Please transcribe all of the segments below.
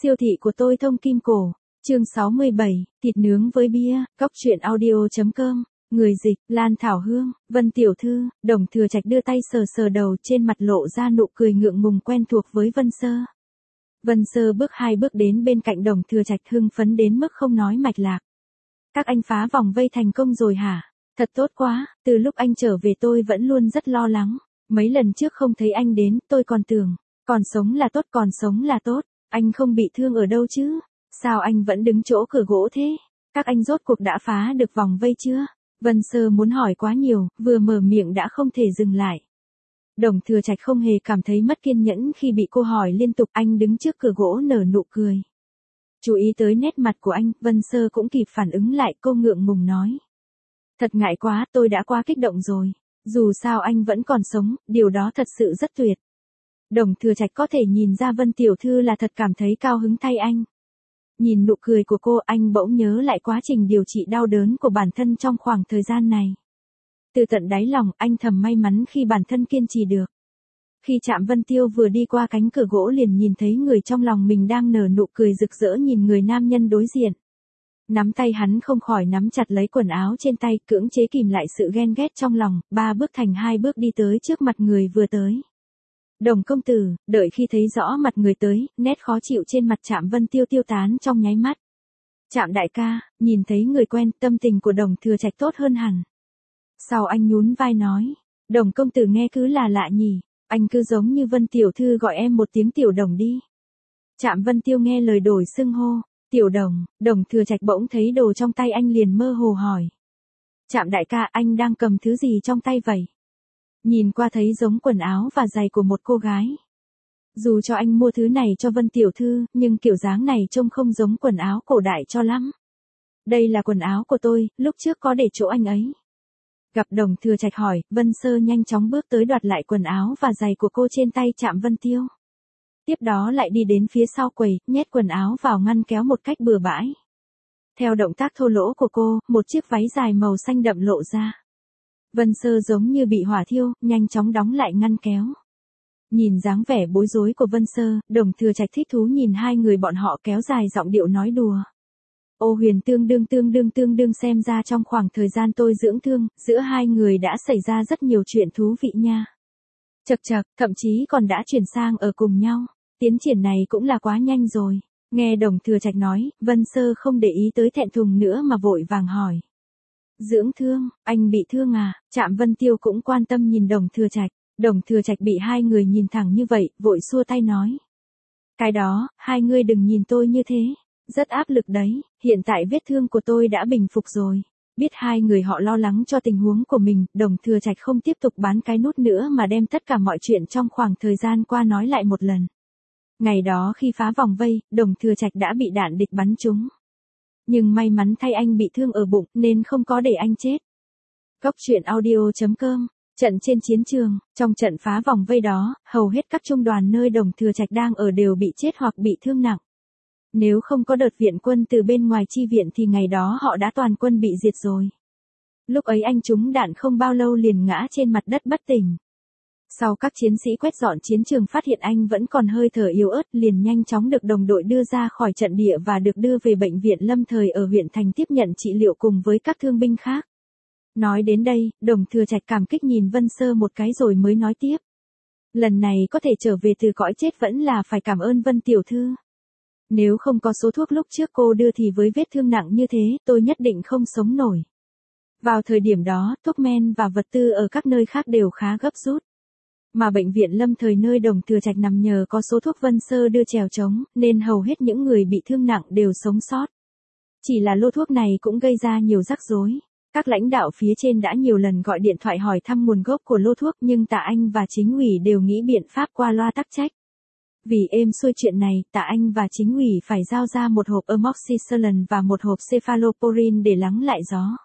Siêu thị của tôi thông kim cổ. Chương 67, thịt nướng với bia, góc truyện audio.com. Người dịch, Lan Thảo Hương, Vân Tiểu Thư. Đồng Thừa Trạch đưa tay sờ sờ đầu, trên mặt lộ ra nụ cười ngượng ngùng quen thuộc với Vân Sơ. Vân Sơ bước 2 bước đến bên cạnh Đồng Thừa Trạch, hưng phấn đến mức không nói mạch lạc. Các anh phá vòng vây thành công rồi hả? Thật tốt quá, từ lúc anh trở về tôi vẫn luôn rất lo lắng. Mấy lần trước không thấy anh đến, tôi còn tưởng, còn sống là tốt, còn sống là tốt. Anh không bị thương ở đâu chứ? Sao anh vẫn đứng chỗ cửa gỗ thế? Các anh rốt cuộc đã phá được vòng vây chưa? Vân Sơ muốn hỏi quá nhiều, vừa mở miệng đã không thể dừng lại. Đồng Thừa Trạch không hề cảm thấy mất kiên nhẫn khi bị cô hỏi liên tục, anh đứng trước cửa gỗ nở nụ cười. Chú ý tới nét mặt của anh, Vân Sơ cũng kịp phản ứng lại, cô ngượng ngùng nói. Thật ngại quá, tôi đã quá kích động rồi. Dù sao anh vẫn còn sống, điều đó thật sự rất tuyệt. Đồng Thừa Trạch có thể nhìn ra Vân Tiểu Thư là thật cảm thấy cao hứng thay anh. Nhìn nụ cười của cô, anh bỗng nhớ lại quá trình điều trị đau đớn của bản thân trong khoảng thời gian này. Từ tận đáy lòng, anh thầm may mắn khi bản thân kiên trì được. Khi Trạm Vân Tiêu vừa đi qua cánh cửa gỗ liền nhìn thấy người trong lòng mình đang nở nụ cười rực rỡ nhìn người nam nhân đối diện. Nắm tay hắn không khỏi nắm chặt lấy quần áo trên tay, cưỡng chế kìm lại sự ghen ghét trong lòng, 3 bước thành 2 bước đi tới trước mặt người vừa tới. Đồng công tử, đợi khi thấy rõ mặt người tới, nét khó chịu trên mặt Trạm Vân Tiêu tiêu tán trong nháy mắt. Trạm đại ca, nhìn thấy người quen, tâm tình của Đồng Thừa Trạch tốt hơn hẳn. Sau anh nhún vai nói, Đồng công tử nghe cứ là lạ nhỉ, anh cứ giống như Vân Tiểu Thư gọi em một tiếng Tiểu Đồng đi. Trạm Vân Tiêu nghe lời đổi xưng hô, Tiểu Đồng. Đồng Thừa Trạch bỗng thấy đồ trong tay anh liền mơ hồ hỏi. Trạm đại ca, anh đang cầm thứ gì trong tay vậy? Nhìn qua thấy giống quần áo và giày của một cô gái. Dù cho anh mua thứ này cho Vân Tiểu Thư, nhưng kiểu dáng này trông không giống quần áo cổ đại cho lắm. Đây là quần áo của tôi, lúc trước có để chỗ anh ấy. Gặp Đồng Thừa Trạch hỏi, Vân Sơ nhanh chóng bước tới đoạt lại quần áo và giày của cô trên tay Trạm Vân Tiêu. Tiếp đó lại đi đến phía sau quầy, nhét quần áo vào ngăn kéo một cách bừa bãi. Theo động tác thô lỗ của cô, một chiếc váy dài màu xanh đậm lộ ra. Vân Sơ giống như bị hỏa thiêu, nhanh chóng đóng lại ngăn kéo. Nhìn dáng vẻ bối rối của Vân Sơ, Đồng Thừa Trạch thích thú nhìn hai người bọn họ kéo dài giọng điệu nói đùa. Ô huyền tương đương xem ra trong khoảng thời gian tôi dưỡng thương, giữa hai người đã xảy ra rất nhiều chuyện thú vị nha. Chậc chậc, thậm chí còn đã chuyển sang ở cùng nhau. Tiến triển này cũng là quá nhanh rồi. Nghe Đồng Thừa Trạch nói, Vân Sơ không để ý tới thẹn thùng nữa mà vội vàng hỏi. Dưỡng thương, anh bị thương à? Trạm Vân Tiêu cũng quan tâm nhìn Đồng Thừa Trạch. Đồng Thừa Trạch bị hai người nhìn thẳng như vậy, vội xua tay nói. Cái đó, hai người đừng nhìn tôi như thế. Rất áp lực đấy, hiện tại vết thương của tôi đã bình phục rồi. Biết hai người họ lo lắng cho tình huống của mình, Đồng Thừa Trạch không tiếp tục bán cái nút nữa mà đem tất cả mọi chuyện trong khoảng thời gian qua nói lại một lần. Ngày đó khi phá vòng vây, Đồng Thừa Trạch đã bị đạn địch bắn trúng. Nhưng may mắn thay anh bị thương ở bụng nên không có để anh chết. Góc truyện audio.com. Trận trên chiến trường, trong trận phá vòng vây đó, hầu hết các trung đoàn nơi Đồng Thừa Trạch đang ở đều bị chết hoặc bị thương nặng. Nếu không có đợt viện quân từ bên ngoài chi viện thì ngày đó họ đã toàn quân bị diệt rồi. Lúc ấy anh trúng đạn không bao lâu liền ngã trên mặt đất bất tỉnh. Sau các chiến sĩ quét dọn chiến trường phát hiện anh vẫn còn hơi thở yếu ớt liền nhanh chóng được đồng đội đưa ra khỏi trận địa và được đưa về bệnh viện lâm thời ở huyện thành tiếp nhận trị liệu cùng với các thương binh khác. Nói đến đây, Đồng Thừa Trạch cảm kích nhìn Vân Sơ một cái rồi mới nói tiếp. Lần này có thể trở về từ cõi chết vẫn là phải cảm ơn Vân Tiểu Thư. Nếu không có số thuốc lúc trước cô đưa thì với vết thương nặng như thế, tôi nhất định không sống nổi. Vào thời điểm đó, thuốc men và vật tư ở các nơi khác đều khá gấp rút. Mà bệnh viện lâm thời nơi Đồng Thừa Trạch nằm nhờ có số thuốc Vân Sơ đưa chèo chống, nên hầu hết những người bị thương nặng đều sống sót. Chỉ là lô thuốc này cũng gây ra nhiều rắc rối. Các lãnh đạo phía trên đã nhiều lần gọi điện thoại hỏi thăm nguồn gốc của lô thuốc nhưng Tạ Anh và Chính ủy đều nghĩ biện pháp qua loa tắc trách. Vì êm xuôi chuyện này, Tạ Anh và Chính ủy phải giao ra một hộp amoxicillin và một hộp cephalosporin để lắng lại gió.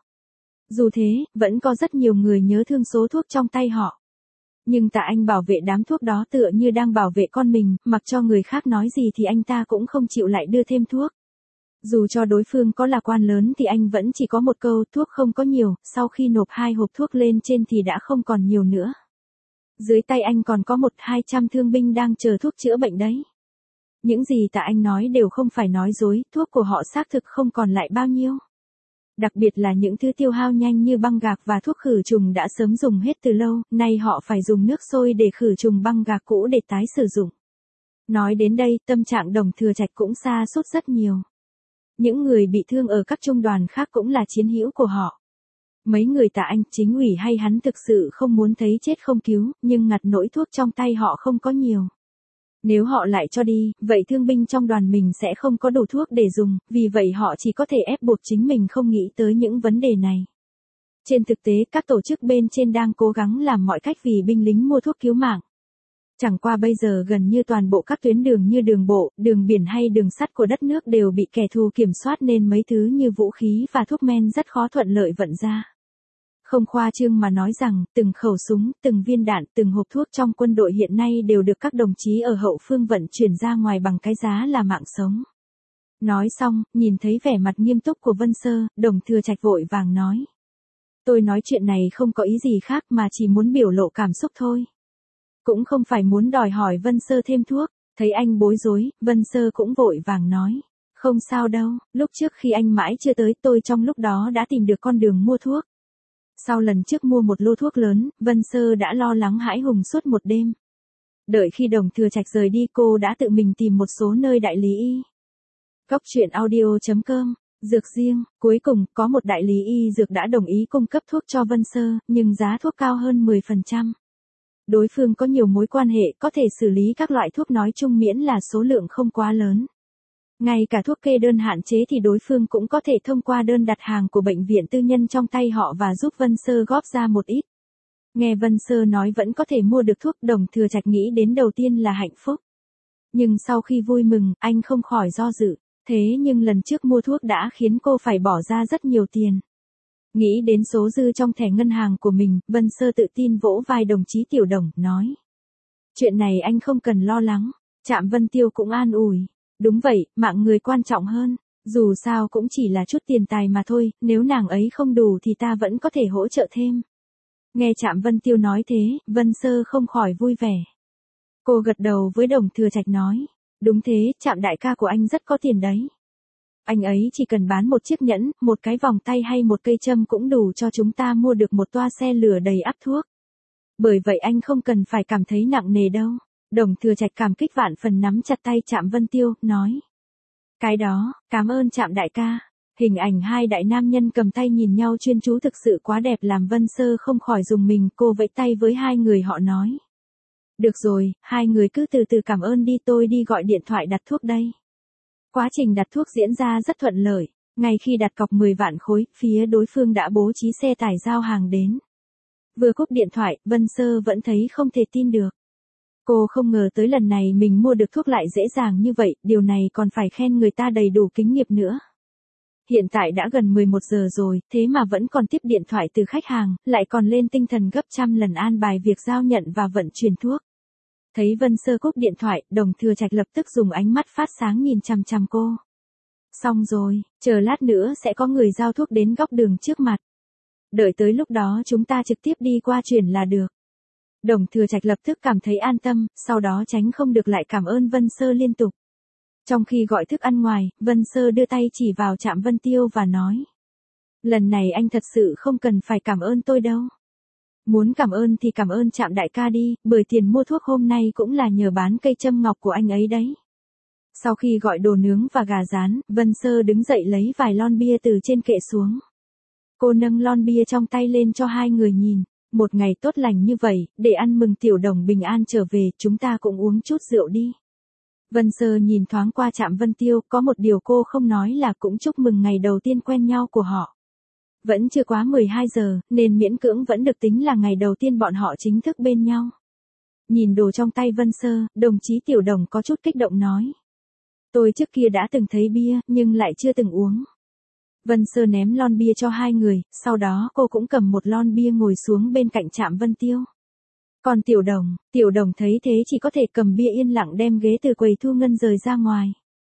Dù thế, vẫn có rất nhiều người nhớ thương số thuốc trong tay họ. Nhưng Tạ Anh bảo vệ đám thuốc đó tựa như đang bảo vệ con mình, mặc cho người khác nói gì thì anh ta cũng không chịu lại đưa thêm thuốc. Dù cho đối phương có là quan lớn thì anh vẫn chỉ có một câu thuốc không có nhiều, sau khi nộp 2 hộp thuốc lên trên thì đã không còn nhiều nữa. Dưới tay anh còn có 100-200 thương binh đang chờ thuốc chữa bệnh đấy. Những gì Tạ Anh nói đều không phải nói dối, thuốc của họ xác thực không còn lại bao nhiêu. Đặc biệt là những thứ tiêu hao nhanh như băng gạc và thuốc khử trùng đã sớm dùng hết từ lâu, nay họ phải dùng nước sôi để khử trùng băng gạc cũ để tái sử dụng. Nói đến đây, tâm trạng Đồng Thừa Trạch cũng sa sút rất nhiều. Những người bị thương ở các trung đoàn khác cũng là chiến hữu của họ. Mấy người Tạ Anh, chính ủy hay hắn thực sự không muốn thấy chết không cứu, nhưng ngặt nỗi thuốc trong tay họ không có nhiều. Nếu họ lại cho đi, vậy thương binh trong đoàn mình sẽ không có đủ thuốc để dùng, vì vậy họ chỉ có thể ép buộc chính mình không nghĩ tới những vấn đề này. Trên thực tế, các tổ chức bên trên đang cố gắng làm mọi cách vì binh lính mua thuốc cứu mạng. Chẳng qua bây giờ gần như toàn bộ các tuyến đường như đường bộ, đường biển hay đường sắt của đất nước đều bị kẻ thù kiểm soát nên mấy thứ như vũ khí và thuốc men rất khó thuận lợi vận ra. Không khoa trương mà nói rằng, từng khẩu súng, từng viên đạn, từng hộp thuốc trong quân đội hiện nay đều được các đồng chí ở hậu phương vận chuyển ra ngoài bằng cái giá là mạng sống. Nói xong, nhìn thấy vẻ mặt nghiêm túc của Vân Sơ, Đồng Thừa Trạch vội vàng nói. Tôi nói chuyện này không có ý gì khác mà chỉ muốn biểu lộ cảm xúc thôi. Cũng không phải muốn đòi hỏi Vân Sơ thêm thuốc, thấy anh bối rối, Vân Sơ cũng vội vàng nói. Không sao đâu, lúc trước khi anh mãi chưa tới tôi trong lúc đó đã tìm được con đường mua thuốc. Sau lần trước mua một lô thuốc lớn, Vân Sơ đã lo lắng hãi hùng suốt một đêm. Đợi khi Đồng Thừa Trạch rời đi cô đã tự mình tìm một số nơi đại lý y. Góc truyện audio.com, dược riêng, cuối cùng có một đại lý y dược đã đồng ý cung cấp thuốc cho Vân Sơ, nhưng giá thuốc cao hơn 10%. Đối phương có nhiều mối quan hệ có thể xử lý các loại thuốc nói chung miễn là số lượng không quá lớn. Ngay cả thuốc kê đơn hạn chế thì đối phương cũng có thể thông qua đơn đặt hàng của bệnh viện tư nhân trong tay họ và giúp Vân Sơ góp ra một ít. Nghe Vân Sơ nói vẫn có thể mua được thuốc, Đồng Thừa Trạch nghĩ đến đầu tiên là hạnh phúc. Nhưng sau khi vui mừng, anh không khỏi do dự. Thế nhưng lần trước mua thuốc đã khiến cô phải bỏ ra rất nhiều tiền. Nghĩ đến số dư trong thẻ ngân hàng của mình, Vân Sơ tự tin vỗ vai đồng chí Tiểu Đồng, nói. Chuyện này anh không cần lo lắng. Trạm Vân Tiêu cũng an ủi. Đúng vậy, mạng người quan trọng hơn. Dù sao cũng chỉ là chút tiền tài mà thôi, nếu nàng ấy không đủ thì ta vẫn có thể hỗ trợ thêm. Nghe Trạm Vân Tiêu nói thế, Vân Sơ không khỏi vui vẻ. Cô gật đầu với Đồng Thừa Trạch nói. Đúng thế, Trạm đại ca của anh rất có tiền đấy. Anh ấy chỉ cần bán một chiếc nhẫn, một cái vòng tay hay một cây châm cũng đủ cho chúng ta mua được một toa xe lửa đầy ắp thuốc. Bởi vậy anh không cần phải cảm thấy nặng nề đâu. Đồng Thừa Trạch cảm kích vạn phần nắm chặt tay Trạm Vân Tiêu, nói. Cái đó, cảm ơn Trạm đại ca. Hình ảnh hai đại nam nhân cầm tay nhìn nhau chuyên chú thực sự quá đẹp làm Vân Sơ không khỏi rùng mình, cô vẫy tay với hai người họ nói. Được rồi, hai người cứ từ từ cảm ơn đi, tôi đi gọi điện thoại đặt thuốc đây. Quá trình đặt thuốc diễn ra rất thuận lợi, ngay khi đặt cọc 10 vạn khối, phía đối phương đã bố trí xe tải giao hàng đến. Vừa cúp điện thoại, Vân Sơ vẫn thấy không thể tin được. Cô không ngờ tới lần này mình mua được thuốc lại dễ dàng như vậy, điều này còn phải khen người ta đầy đủ kinh nghiệm nữa. Hiện tại đã gần 11 giờ rồi, thế mà vẫn còn tiếp điện thoại từ khách hàng, lại còn lên tinh thần gấp trăm lần an bài việc giao nhận và vận chuyển thuốc. Thấy Vân Sơ cúp điện thoại, Đồng Thừa Trạch lập tức dùng ánh mắt phát sáng nhìn chằm chằm cô. Xong rồi, chờ lát nữa sẽ có người giao thuốc đến góc đường trước mặt. Đợi tới lúc đó chúng ta trực tiếp đi qua chuyển là được. Đồng Thừa Trạch lập tức cảm thấy an tâm, sau đó tránh không được lại cảm ơn Vân Sơ liên tục. Trong khi gọi thức ăn ngoài, Vân Sơ đưa tay chỉ vào Trạm Vân Tiêu và nói. Lần này anh thật sự không cần phải cảm ơn tôi đâu. Muốn cảm ơn thì cảm ơn Trạm đại ca đi, bởi tiền mua thuốc hôm nay cũng là nhờ bán cây châm ngọc của anh ấy đấy. Sau khi gọi đồ nướng và gà rán, Vân Sơ đứng dậy lấy vài lon bia từ trên kệ xuống. Cô nâng lon bia trong tay lên cho hai người nhìn. Một ngày tốt lành như vậy, để ăn mừng Tiểu Đồng bình an trở về, chúng ta cũng uống chút rượu đi. Vân Sơ nhìn thoáng qua Trạm Vân Tiêu, có một điều cô không nói là cũng chúc mừng ngày đầu tiên quen nhau của họ. Vẫn chưa quá 12 giờ, nên miễn cưỡng vẫn được tính là ngày đầu tiên bọn họ chính thức bên nhau. Nhìn đồ trong tay Vân Sơ, đồng chí Tiểu Đồng có chút kích động nói. Tôi trước kia đã từng thấy bia, nhưng lại chưa từng uống. Vân Sơ ném lon bia cho hai người, sau đó cô cũng cầm một lon bia ngồi xuống bên cạnh Trạm Vân Tiêu. Còn Tiểu Đồng thấy thế chỉ có thể cầm bia yên lặng đem ghế từ quầy thu ngân rời ra ngoài.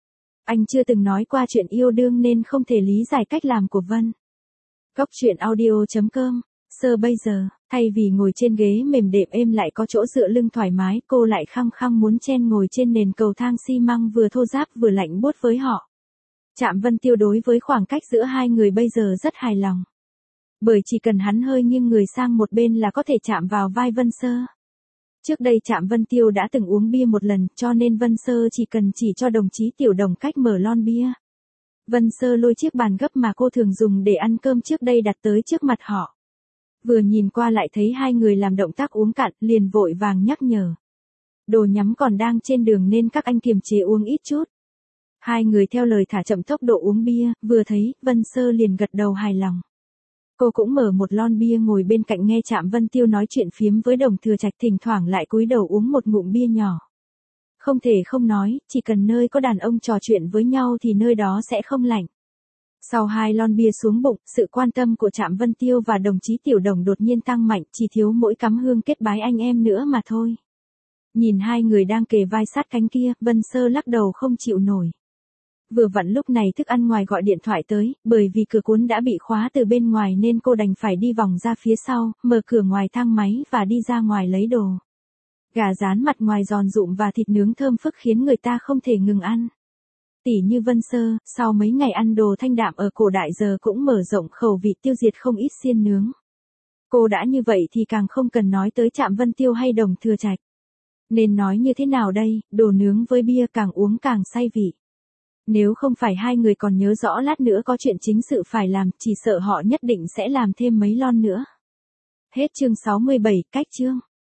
Anh chưa từng nói qua chuyện yêu đương nên không thể lý giải cách làm của Vân. Góc truyện audio.com Sơ bây giờ, thay vì ngồi trên ghế mềm đệm êm lại có chỗ dựa lưng thoải mái, cô lại khăng khăng muốn chen ngồi trên nền cầu thang xi măng vừa thô ráp vừa lạnh buốt với họ. Trạm Vân Tiêu đối với khoảng cách giữa hai người bây giờ rất hài lòng. Bởi chỉ cần hắn hơi nghiêng người sang một bên là có thể chạm vào vai Vân Sơ. Trước đây Trạm Vân Tiêu đã từng uống bia một lần, cho nên Vân Sơ chỉ cần chỉ cho đồng chí Tiểu Đồng cách mở lon bia. Vân Sơ lôi chiếc bàn gấp mà cô thường dùng để ăn cơm trước đây đặt tới trước mặt họ. Vừa nhìn qua lại thấy hai người làm động tác uống cạn, liền vội vàng nhắc nhở. Đồ nhắm còn đang trên đường nên các anh kiềm chế uống ít chút. Hai người theo lời thả chậm tốc độ uống bia, vừa thấy, Vân Sơ liền gật đầu hài lòng. Cô cũng mở một lon bia ngồi bên cạnh nghe Trạm Vân Tiêu nói chuyện phiếm với Đồng Thừa Trạch, thỉnh thoảng lại cúi đầu uống một ngụm bia nhỏ. Không thể không nói, chỉ cần nơi có đàn ông trò chuyện với nhau thì nơi đó sẽ không lạnh. Sau 2 lon bia xuống bụng, sự quan tâm của Trạm Vân Tiêu và đồng chí Tiểu Đồng đột nhiên tăng mạnh, chỉ thiếu mỗi cắm hương kết bái anh em nữa mà thôi. Nhìn hai người đang kề vai sát cánh kia, Vân Sơ lắc đầu không chịu nổi. Vừa vặn lúc này thức ăn ngoài gọi điện thoại tới, bởi vì cửa cuốn đã bị khóa từ bên ngoài nên cô đành phải đi vòng ra phía sau, mở cửa ngoài thang máy và đi ra ngoài lấy đồ. Gà rán mặt ngoài giòn rụm và thịt nướng thơm phức khiến người ta không thể ngừng ăn. Tỉ như Vân Sơ, sau mấy ngày ăn đồ thanh đạm ở cổ đại giờ cũng mở rộng khẩu vị tiêu diệt không ít xiên nướng. Cô đã như vậy thì càng không cần nói tới Trạm Vân Tiêu hay Đồng Thừa Trạch. Nên nói như thế nào đây, đồ nướng với bia càng uống càng say vị. Nếu không phải hai người còn nhớ rõ lát nữa có chuyện chính sự phải làm, chỉ sợ họ nhất định sẽ làm thêm mấy lon nữa. Hết chương 67, cách chương.